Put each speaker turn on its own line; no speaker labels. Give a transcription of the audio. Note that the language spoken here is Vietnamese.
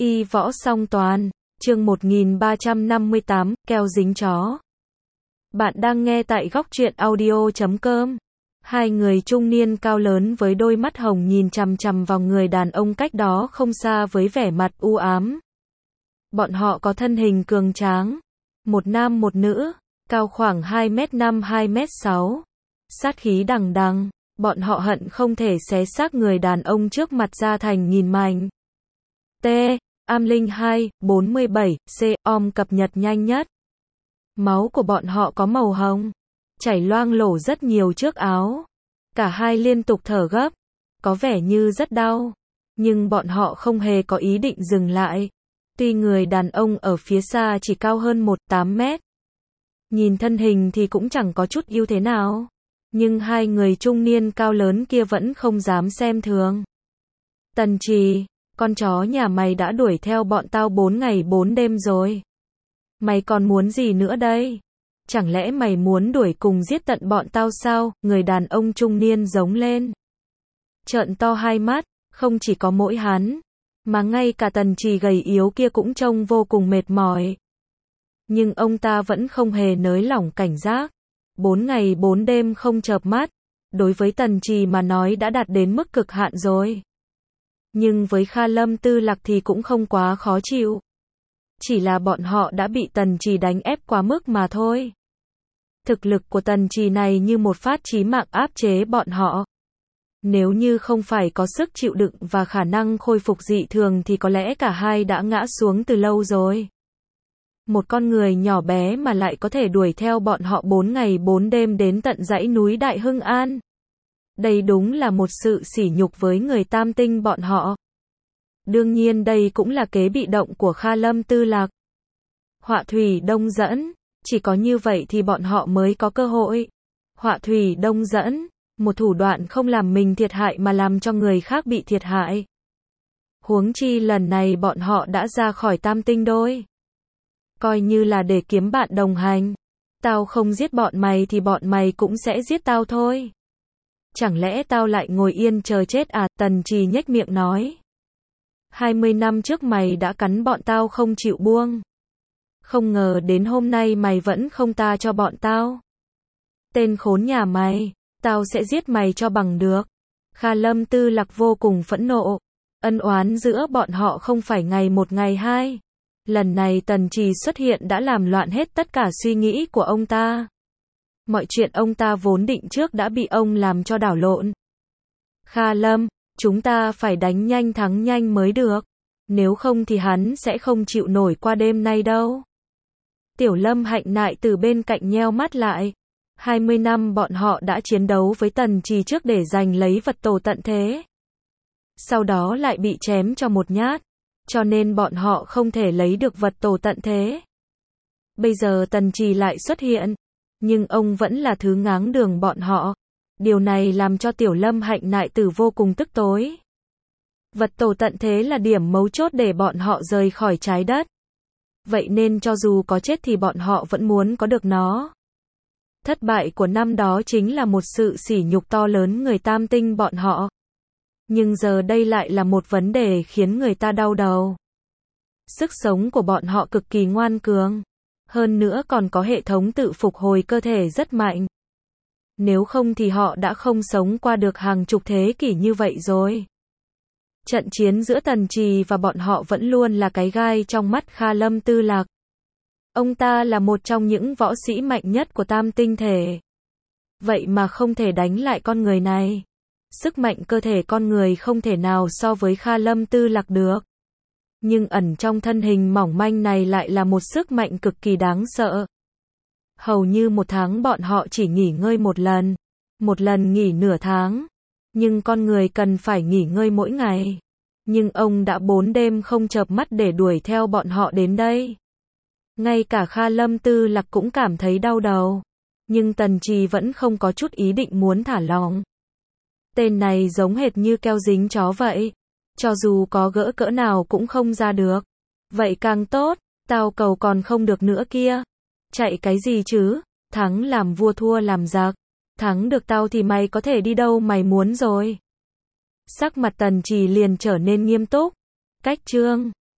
Y võ song toàn, chương 1358, keo dính chó. Bạn đang nghe tại góc truyện audio.com. Hai người trung niên cao lớn với đôi mắt hồng nhìn chằm chằm vào người đàn ông cách đó không xa với vẻ mặt u ám. Bọn họ có thân hình cường tráng, một nam một nữ, cao khoảng 2m5 2m6. Sát khí đằng đằng, bọn họ hận không thể xé xác người đàn ông trước mặt ra thành nghìn mảnh. T. Am Linh 2, 47, C. Cập nhật nhanh nhất. Máu của bọn họ có màu hồng, chảy loang lổ rất nhiều trước áo. Cả hai liên tục thở gấp, có vẻ như rất đau, nhưng bọn họ không hề có ý định dừng lại. Tuy người đàn ông ở phía xa chỉ cao hơn 1,8 mét, nhìn thân hình thì cũng chẳng có chút ưu thế nào, nhưng hai người trung niên cao lớn kia vẫn không dám xem thường. Tần Trì, con chó nhà mày đã đuổi theo bọn tao 4 ngày 4 đêm rồi. Mày còn muốn gì nữa đây? Chẳng lẽ mày muốn đuổi cùng giết tận bọn tao sao? Người đàn ông trung niên giống lên, trợn to hai mắt. Không chỉ có mỗi hắn, mà ngay cả Tần Trì gầy yếu kia cũng trông vô cùng mệt mỏi. Nhưng ông ta vẫn không hề nới lỏng cảnh giác. 4 ngày 4 đêm không chợp mắt, đối với Tần Trì mà nói đã đạt đến mức cực hạn rồi. Nhưng với Kha Lâm Tư Lạc thì cũng không quá khó chịu. Chỉ là bọn họ đã bị Tần Trì đánh ép quá mức mà thôi. Thực lực của Tần Trì này như một phát chí mạng áp chế bọn họ. Nếu như không phải có sức chịu đựng và khả năng khôi phục dị thường thì có lẽ cả hai đã ngã xuống từ lâu rồi. Một con người nhỏ bé mà lại có thể đuổi theo bọn họ 4 ngày 4 đêm đến tận dãy núi Đại Hưng An. Đây đúng là một sự sỉ nhục với người Tam Tinh bọn họ. Đương nhiên đây cũng là kế bị động của Kha Lâm Tư Lạc. Họa thủy đông dẫn, chỉ có như vậy thì bọn họ mới có cơ hội. Họa thủy đông dẫn, một thủ đoạn không làm mình thiệt hại mà làm cho người khác bị thiệt hại. Huống chi lần này bọn họ đã ra khỏi Tam Tinh đôi. Coi như là để kiếm bạn đồng hành. Tao không giết bọn mày thì bọn mày cũng sẽ giết tao thôi. Chẳng lẽ tao lại ngồi yên chờ chết à? Tần Trì nhếch miệng nói. 20 năm trước mày đã cắn bọn tao không chịu buông. Không ngờ đến hôm nay mày vẫn không tha cho bọn tao. Tên khốn nhà mày, tao sẽ giết mày cho bằng được. Kha Lâm Tư Lạc vô cùng phẫn nộ. Ân oán giữa bọn họ không phải ngày một ngày hai. Lần này Tần Trì xuất hiện đã làm loạn hết tất cả suy nghĩ của ông ta. Mọi chuyện ông ta vốn định trước đã bị ông làm cho đảo lộn. Kha Lâm, chúng ta phải đánh nhanh thắng nhanh mới được. Nếu không thì hắn sẽ không chịu nổi qua đêm nay đâu. Tiểu Lâm Hạnh nại từ bên cạnh nheo mắt lại. 20 năm bọn họ đã chiến đấu với Tần Trì trước để giành lấy vật tổ tận thế. Sau đó lại bị chém cho một nhát. Cho nên bọn họ không thể lấy được vật tổ tận thế. Bây giờ Tần Trì lại xuất hiện. Nhưng ông vẫn là thứ ngáng đường bọn họ. Điều này làm cho Tiểu Lâm Hạnh nại tử vô cùng tức tối. Vật tổ tận thế là điểm mấu chốt để bọn họ rời khỏi trái đất. Vậy nên cho dù có chết thì bọn họ vẫn muốn có được nó. Thất bại của năm đó chính là một sự sỉ nhục to lớn người Tam Tinh bọn họ. Nhưng giờ đây lại là một vấn đề khiến người ta đau đầu. Sức sống của bọn họ cực kỳ ngoan cường. Hơn nữa còn có hệ thống tự phục hồi cơ thể rất mạnh. Nếu không thì họ đã không sống qua được hàng chục thế kỷ như vậy rồi. Trận chiến giữa Tần Trì và bọn họ vẫn luôn là cái gai trong mắt Kha Lâm Tư Lạc. Ông ta là một trong những võ sĩ mạnh nhất của Tam Tinh thể. Vậy mà không thể đánh lại con người này. Sức mạnh cơ thể con người không thể nào so với Kha Lâm Tư Lạc được. Nhưng ẩn trong thân hình mỏng manh này lại là một sức mạnh cực kỳ đáng sợ. Hầu như một tháng bọn họ chỉ nghỉ ngơi một lần nghỉ nửa tháng. Nhưng con người cần phải nghỉ ngơi mỗi ngày. Nhưng ông đã 4 đêm không chợp mắt để đuổi theo bọn họ đến đây. Ngay cả Kha Lâm Tư Lạc cũng cảm thấy đau đầu. Nhưng Tần Trì vẫn không có chút ý định muốn thả lỏng. Tên này giống hệt như keo dính chó vậy. Cho dù có gỡ cỡ nào cũng không ra được. Vậy càng tốt, tao cầu còn không được nữa kia. Chạy cái gì chứ, thắng làm vua thua làm giặc. Thắng được tao thì mày có thể đi đâu mày muốn rồi. Sắc mặt Tần Trì liền trở nên nghiêm túc. Cách chương